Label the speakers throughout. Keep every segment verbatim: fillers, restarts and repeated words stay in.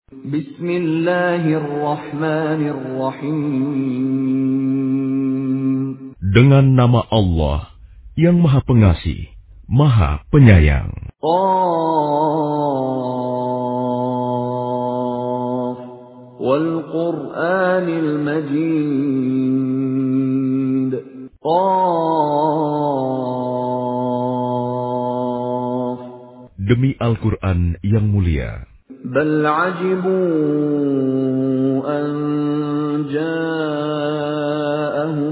Speaker 1: Bismillahirrahmanirrahim.
Speaker 2: Dengan nama Allah yang Maha Pengasih, Maha Penyayang.
Speaker 1: Qaf wal Qur'anil Majid. Qaf.
Speaker 2: Demi Al-Quran yang mulia.
Speaker 1: Bal ajibu an ja'ahum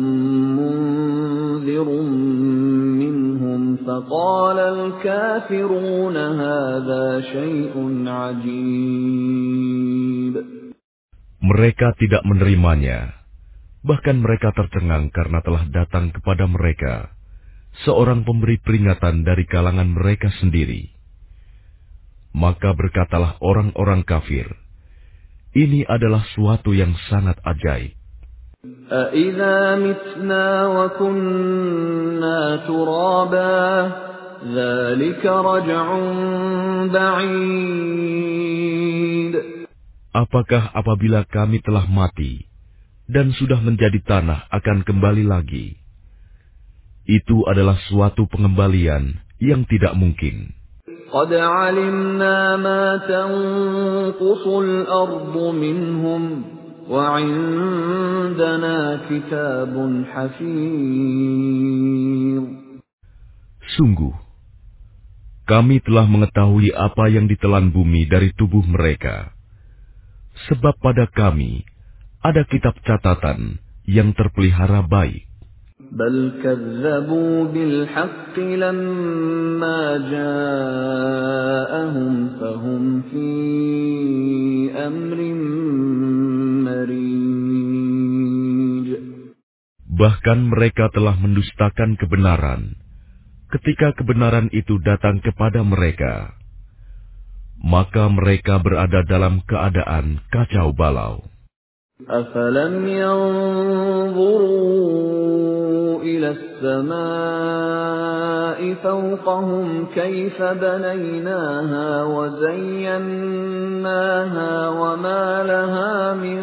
Speaker 1: munzirun minhum faqala al-kafiruna hadha syai'un ajib.
Speaker 2: Mereka tidak menerimanya, bahkan mereka tercengang karena telah datang kepada mereka seorang pemberi peringatan dari kalangan mereka sendiri. Maka berkatalah orang-orang kafir, ini adalah suatu yang sangat ajaib.
Speaker 1: أَإِذَا مِتْنَا وَكُنَّا تُرَابًا ذَلِكَ رَجْعٌ بَعِيدٌ.
Speaker 2: Apakah apabila kami telah mati dan sudah menjadi tanah akan kembali lagi? Itu adalah suatu pengembalian yang tidak mungkin.
Speaker 1: قَدْ عَلِمْنَا مَا تَنقُصُ الْأَرْضُ مِنْهُمْ وَعِندَنَا كِتَابٌ حَفِيظٌ.
Speaker 2: Sungguh, kami telah mengetahui apa yang ditelan bumi dari tubuh mereka. Sebab pada kami ada kitab catatan yang terpelihara baik.
Speaker 1: بل كذبوا بالحق لما جاءهم فهم في أمر مريج.
Speaker 2: Bahkan mereka telah mendustakan kebenaran ketika kebenaran itu datang kepada mereka. Maka mereka berada dalam keadaan kacau balau.
Speaker 1: أفلم ينظروا إلى السماء فوقهم كيف بنيناها وزيناها وما لها من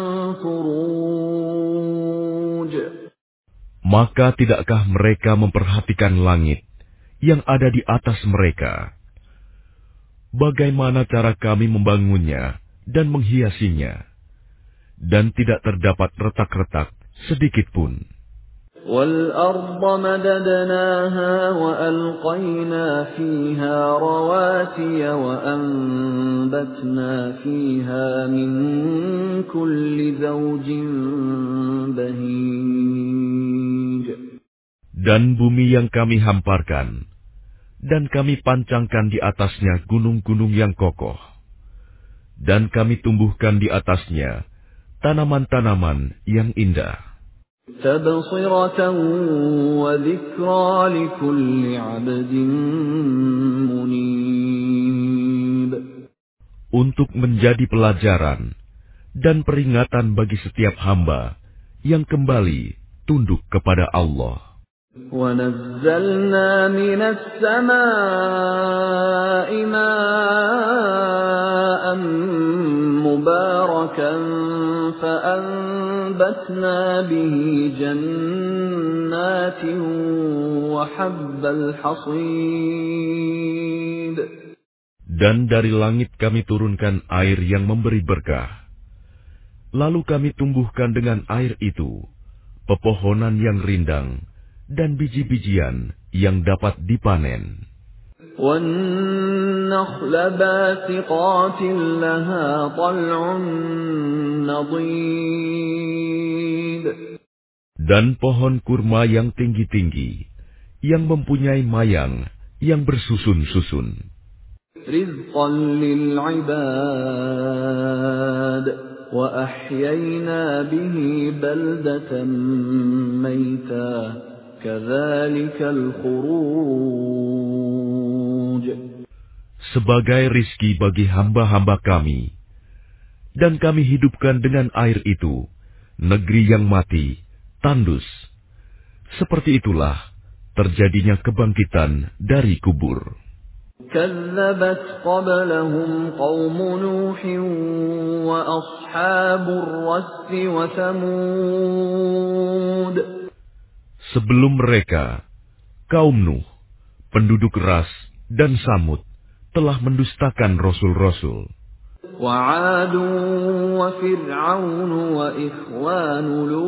Speaker 1: فروج.
Speaker 2: Maka tidakkah mereka memperhatikan langit yang ada di atas mereka? Bagaimana cara kami membangunnya dan menghiasinya? Dan tidak terdapat retak-retak sedikit pun.
Speaker 1: وَالْأَرْضَ مَدَدْنَاهَا وَأَلْقَيْنَا فِيهَا رَوَاسِيَ وَأَنبَتْنَا فِيهَا مِن كُلِّ زَوْجٍ بَهِيجٍ.
Speaker 2: Dan bumi yang kami hamparkan, dan kami pancangkan di atasnya gunung-gunung yang kokoh, dan kami tumbuhkan di atasnya tanaman-tanaman yang indah.
Speaker 1: تَبْصِرَةً وَذِكْرَى لِكُلِّ عَبْدٍ مُنِيبٍ.
Speaker 2: Untuk menjadi pelajaran dan peringatan bagi setiap hamba yang kembali tunduk kepada Allah.
Speaker 1: وَنَزَّلْنَا مِنَ السَّمَاءِ مَاءً مُبَارَكًا فَأَنبَتْنَا بِهِ جَنَّاتٍ وَحَبَّ الْحَصِيدِ.
Speaker 2: Dan dari langit kami turunkan air yang memberi berkah. Lalu kami tumbuhkan dengan air itu pepohonan yang rindang dan biji-bijian yang dapat dipanen.
Speaker 1: وَالنَّخْلَ بَاسِقَاتٍ لَهَا طَلْعٌ نَضِيدٌ.
Speaker 2: Dan pohon kurma yang tinggi-tinggi, yang mempunyai mayang yang bersusun-susun.
Speaker 1: رِزْقًا لِلْعِبَادِ وَأَحْيَيْنَا بِهِ بَلْدَةً مَيْتًا كَذَلِكَ الْخُرُوجُ.
Speaker 2: Sebagai rizki bagi hamba-hamba kami, dan kami hidupkan dengan air itu negeri yang mati, tandus. Seperti itulah terjadinya kebangkitan dari kubur.
Speaker 1: كذبت قبلهم قوم نوح وأصحاب الرس وثمود.
Speaker 2: Sebelum mereka, kaum Nuh, penduduk Ras dan Samud telah mendustakan rasul-rasul.
Speaker 1: وعاد وفرعون وإخوان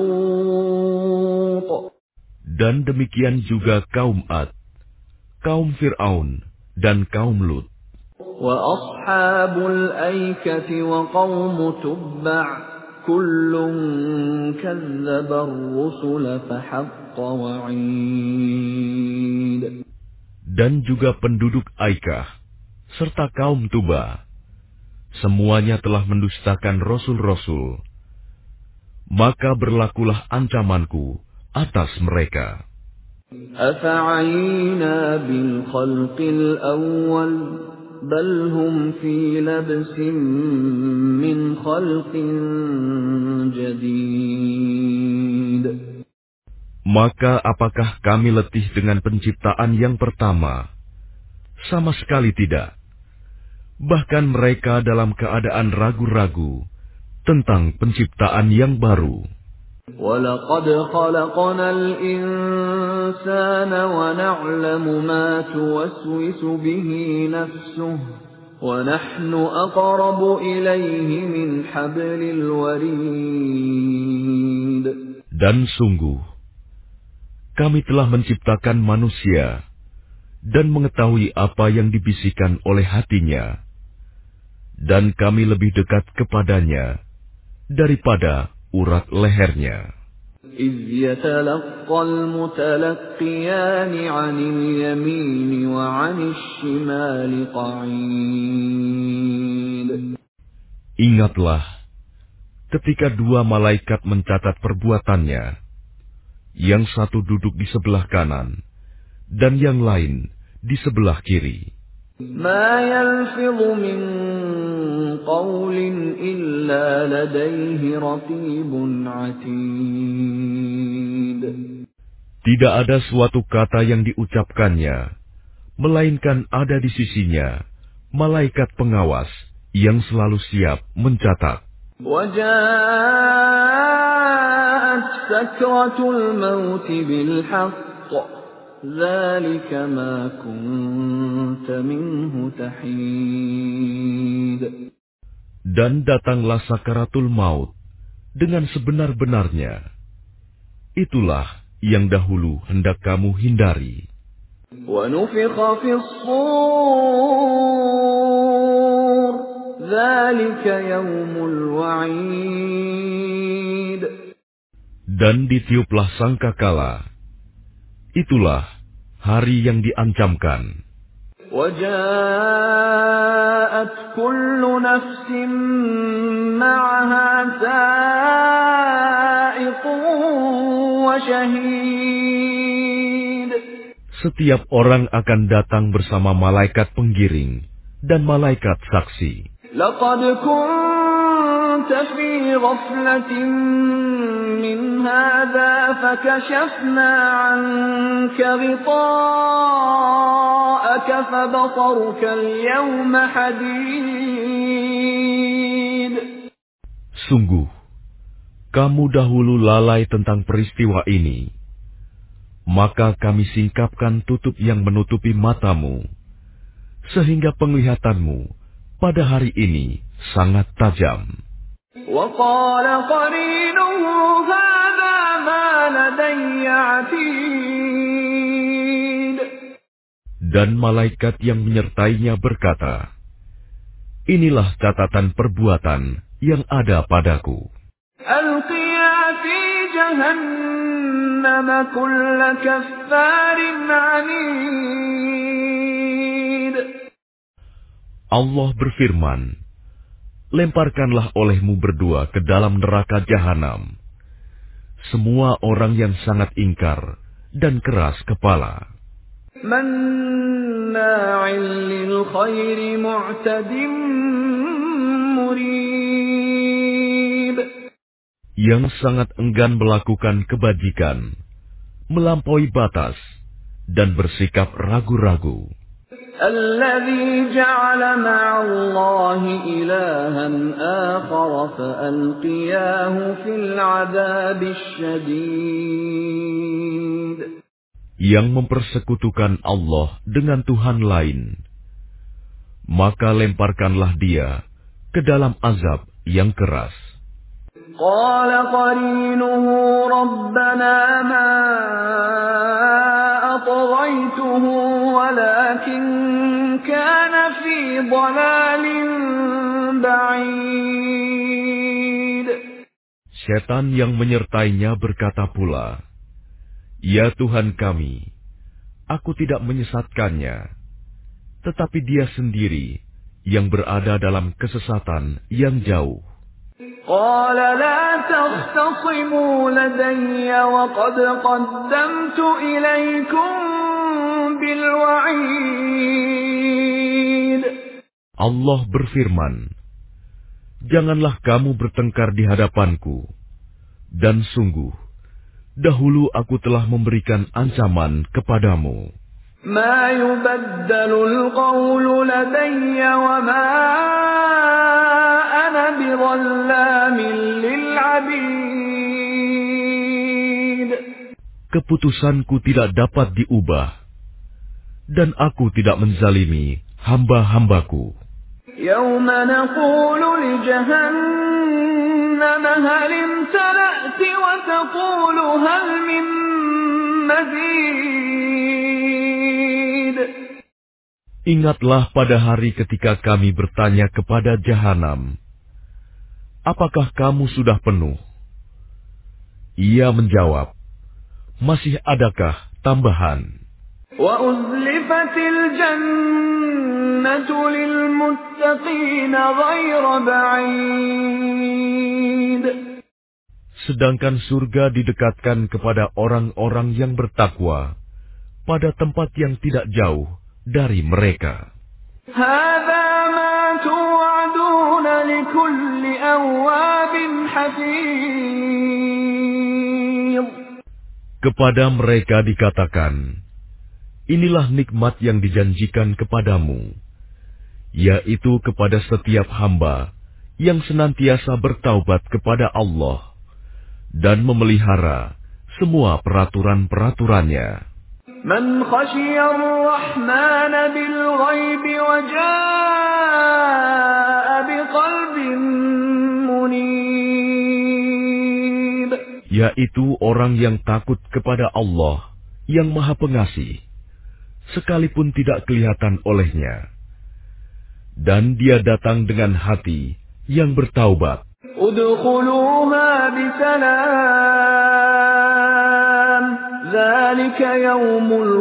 Speaker 1: لوط.
Speaker 2: Dan demikian juga kaum Ad, kaum Fir'aun, dan kaum Lut.
Speaker 1: وأصحاب الأيكة وقوم تبع كل كذب الرسل فحق وعيد.
Speaker 2: Dan juga penduduk Aikah, serta kaum Tuba, semuanya telah mendustakan rasul-rasul. Maka berlakulah ancamanku atas mereka.
Speaker 1: أفعينا بالخلق الأول بل هم في لبس من خلق جديد.
Speaker 2: Maka apakah kami letih dengan penciptaan yang pertama? Sama sekali tidak. Bahkan mereka dalam keadaan ragu-ragu tentang penciptaan yang baru.
Speaker 1: وَلَقَدْ خَلَقْنَا الْإِنسَانَ وَنَعْلَمُ مَا تُوَسْوِسُ بِهِ نَفْسُهُ وَنَحْنُ أَقْرَبُ إِلَيْهِ مِنْ حَبْلِ الْوَرِيدِ.
Speaker 2: Dan sungguh, kami telah menciptakan manusia dan mengetahui apa yang dibisikkan oleh hatinya, dan kami lebih dekat kepadanya daripada urat lehernya.
Speaker 1: إِذْ يَتَلَقَّى الْمُتَلَقِّيَانِ عَنِ الْيَمِينِ وَعَنِ الشِّمَالِ قَعِيدٌ.
Speaker 2: Ingatlah ketika dua malaikat mencatat perbuatannya, yang satu duduk di sebelah kanan dan yang lain di sebelah kiri.
Speaker 1: ما يلفظ من قول إلا لديه رقيب عتيد.
Speaker 2: Tidak ada suatu kata yang diucapkannya, melainkan ada di sisinya malaikat pengawas yang selalu siap mencatat.
Speaker 1: وجاءت سكرة الموت بالحق ذلك ما كنت منه تحيد.
Speaker 2: Dan datanglah sakaratul maut dengan sebenar-benarnya. Itulah yang dahulu hendak kamu hindari.
Speaker 1: وَنُفِخَ فِي الصُّورِ ذَلِكَ يَوْمُ الْوَعِيدِ.
Speaker 2: Dan ditiuplah sangkakala. Itulah hari yang diancamkan.
Speaker 1: وَجَاءَتْ كُلُّ نَفْسٍ مَّعَهَا سَائِقٌ وَشَهِيدٌ.
Speaker 2: Setiap orang akan datang bersama malaikat penggiring dan malaikat saksi.
Speaker 1: لَقَدْ كُنتَ فِي غَفْلَةٍ مِّنْ هَذَا فَكَشَفْنَا عَنكَ غِطَاءَكَ فَبَصَرُكَ الْيَوْمَ حَدِيدٌ.
Speaker 2: Sungguh, kamu dahulu lalai tentang peristiwa ini. Maka kami singkapkan tutup yang menutupi matamu, sehingga penglihatanmu pada hari ini sangat tajam.
Speaker 1: وَقَالَ قَرِينُهُ هَذَا مَا لَدَيَّ عَتِيدٌ.
Speaker 2: Dan malaikat yang menyertainya berkata, inilah catatan perbuatan yang ada padaku.
Speaker 1: أَلْقِيَا فِي جَهَنَّمَ كُلَّ كَفَّارٍ عَنِيدٍ.
Speaker 2: Allah berfirman, lemparkanlah olehmu berdua ke dalam neraka jahanam semua orang yang sangat ingkar dan keras kepala,
Speaker 1: مَنَّاعٍ لِلْخَيْرِ مُعْتَدٍ مُرِيبٍ.
Speaker 2: yang sangat enggan melakukan kebajikan, melampaui batas, dan bersikap ragu-ragu.
Speaker 1: الذي جعل مع الله إلها آخر فألقياه في العذاب الشديد.
Speaker 2: Yang mempersekutukan Allah dengan Tuhan lain, maka lemparkanlah dia ke dalam azab yang keras.
Speaker 1: قال قرينه ربنا ما أطغيته ولكن كان في ضلال بعيد.
Speaker 2: Setan yang menyertainya berkata pula, "Ya Tuhan kami, aku tidak menyesatkannya, tetapi dia sendiri yang berada dalam kesesatan yang jauh."
Speaker 1: قال لا تختصموا لدي وقد قدمت إليكم بالوعيد.
Speaker 2: Allah berfirman, "Janganlah kamu bertengkar di hadapanku, dan sungguh, dahulu aku telah memberikan ancaman kepadamu."
Speaker 1: ما يبدل القول لدي وما أنا بظلام للعبيد.
Speaker 2: Keputusanku tidak dapat diubah, dan aku tidak menzalimi hamba-hambaku.
Speaker 1: يوم نقول لجهنم هل امتلأت وتقول هل من مزيد.
Speaker 2: Ingatlah pada hari ketika kami bertanya kepada Jahanam, "Apakah kamu sudah penuh?" Ia menjawab, "Masih adakah tambahan?"
Speaker 1: وَأُزْلِفَتِ الْجَنَّةُ لِلْمُتَّقِينَ غَيْرَ بَعِيدٍ.
Speaker 2: Sedangkan surga didekatkan kepada orang-orang yang bertakwa pada tempat yang tidak jauh dari mereka.
Speaker 1: هَذَا مَا تُوعَدُونَ لِكُلِّ أَوَّابٍ حَفِيظٍ.
Speaker 2: Kepada mereka dikatakan, inilah nikmat yang dijanjikan kepadamu, yaitu kepada setiap hamba yang senantiasa bertaubat kepada Allah dan memelihara semua peraturan-peraturannya.
Speaker 1: من خشي الرحمن بالغيب وجاء بقلب منيب.
Speaker 2: Yaitu orang yang takut kepada Allah yang Maha Pengasih, sekalipun tidak kelihatan olehnya, dan dia datang dengan hati yang bertaubat.
Speaker 1: Udkhuluha bisalam, dzalika yaumul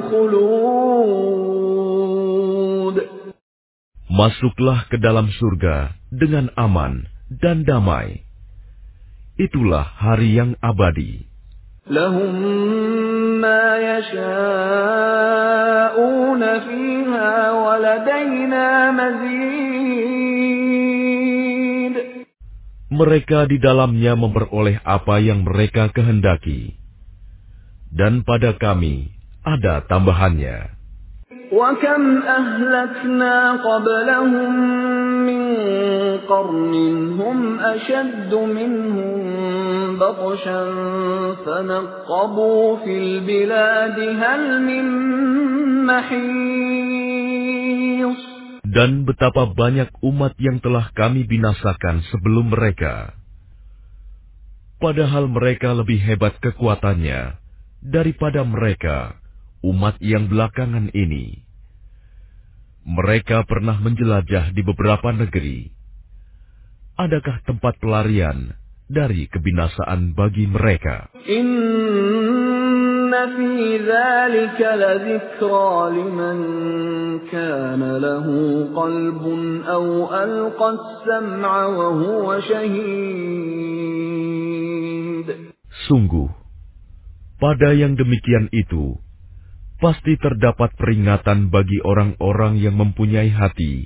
Speaker 1: khulud.
Speaker 2: Masuklah ke dalam surga dengan aman dan damai. Itulah hari yang abadi.
Speaker 1: Lahum ma yasha'una fiha wa ladaina mazid.
Speaker 2: Mereka di dalamnya memperoleh apa yang mereka kehendaki, dan pada kami ada tambahannya.
Speaker 1: Wa kam ahlakna qablahum min qarnin hum ashaddu minhum batshan fanaqqabu fil biladi hal min mahis.
Speaker 2: Dan betapa banyak umat yang telah kami binasakan sebelum mereka, padahal mereka lebih hebat kekuatannya daripada mereka, umat yang belakangan ini. Mereka pernah menjelajah di beberapa negeri. Adakah tempat pelarian dari kebinasaan bagi mereka?
Speaker 1: Inna fi dzalika ladzikra liman kana lahu qalbun aw alqa as-sam'a wa huwa shahid.
Speaker 2: Sungguh, pada yang demikian itu, pasti terdapat peringatan bagi orang-orang yang mempunyai hati,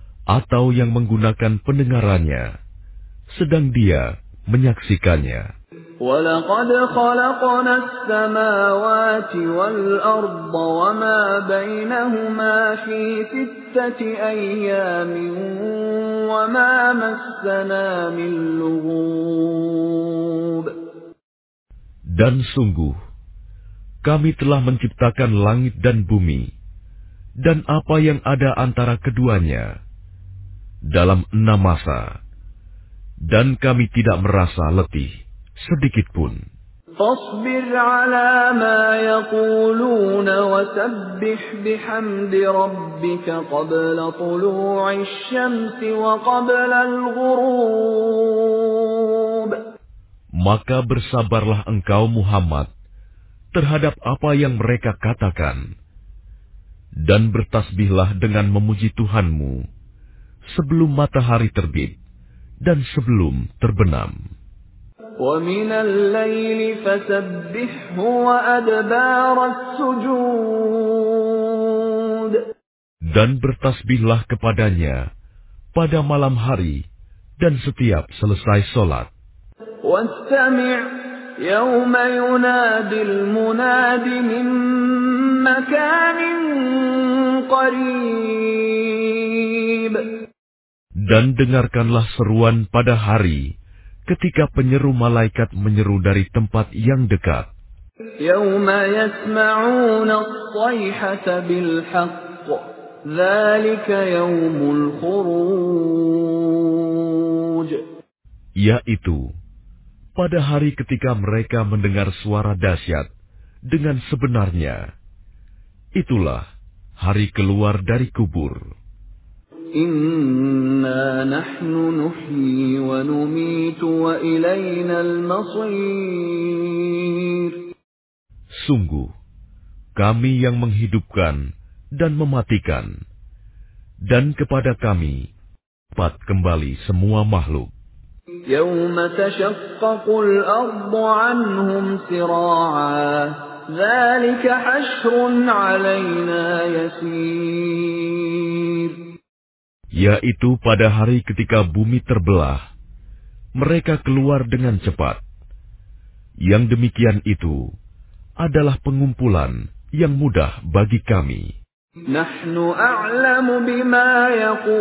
Speaker 2: atau yang menggunakan pendengarannya, sedang dia menyaksikannya.
Speaker 1: وَلَقَدْ خَلَقْنَا السَّمَاوَاتِ وَالْأَرْضَ وَمَا بَيْنَهُمَا فِي سِتَّةِ أَيَّامٍ وَمَا مَسَّنَا مِن لُّغُوبٍ.
Speaker 2: Dan sungguh, kami telah menciptakan langit dan bumi, dan apa yang ada antara keduanya, dalam enam masa, dan kami tidak merasa letih sedikitpun.
Speaker 1: فاصبر على ما يقولون وسبح بحمد ربك قبل طلوع الشمس وقبل الغروب.
Speaker 2: Maka bersabarlah engkau Muhammad terhadap apa yang mereka katakan, dan bertasbihlah dengan memuji Tuhanmu sebelum matahari terbit dan sebelum terbenam.
Speaker 1: وَمِنَ اللَّيْلِ فَسَبِّحْهُ وَأَدْبَارَ السُّجُودِ.
Speaker 2: Dan bertasbihlah kepadanya pada malam hari dan setiap selesai solat.
Speaker 1: وَاسْتَمِعْ يَوْمَ يُنَادِ الْمُنَادِ مِن مَّكَانٍ قَرِيبٍ.
Speaker 2: Dan dengarkanlah seruan pada hari ketika penyeru malaikat menyeru dari tempat yang dekat.
Speaker 1: يَوْمَ يَسْمَعُونَ الصَّيْحَةَ بِالْحَقِّ ذَلِكَ يَوْمُ الْخُرُوجِ.
Speaker 2: Yaitu pada hari ketika mereka mendengar suara dahsyat dengan sebenarnya. Itulah hari keluar dari kubur.
Speaker 1: Inna nahnu nuhyi wa numitu wa ilayna al-masir.
Speaker 2: Sungguh, kami yang menghidupkan dan mematikan, dan kepada kami dapat kembali semua makhluk.
Speaker 1: Yawma tashaqqaqul ardu anhum sira'a, dzalika hashrun 'alaina yasir.
Speaker 2: Yaitu pada hari ketika bumi terbelah, mereka keluar dengan cepat. Yang demikian itu adalah pengumpulan yang mudah bagi kami.
Speaker 1: Nahnu a'lamu bima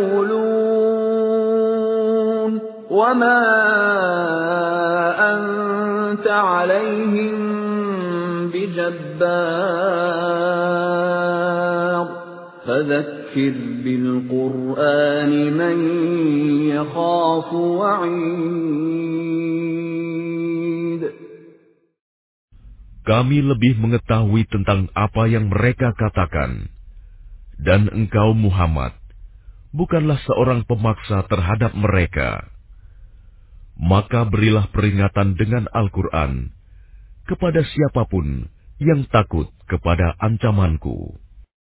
Speaker 1: yaqulun, wa ma anta 'alaihim bijabbar. Fadzakkir bil Qur'ani man yakhafu wa'id.
Speaker 2: Kami lebih mengetahui tentang apa yang mereka katakan, dan engkau Muhammad bukanlah seorang pemaksa terhadap mereka. Maka berilah peringatan dengan Al-Quran kepada siapapun yang takut kepada ancamanku.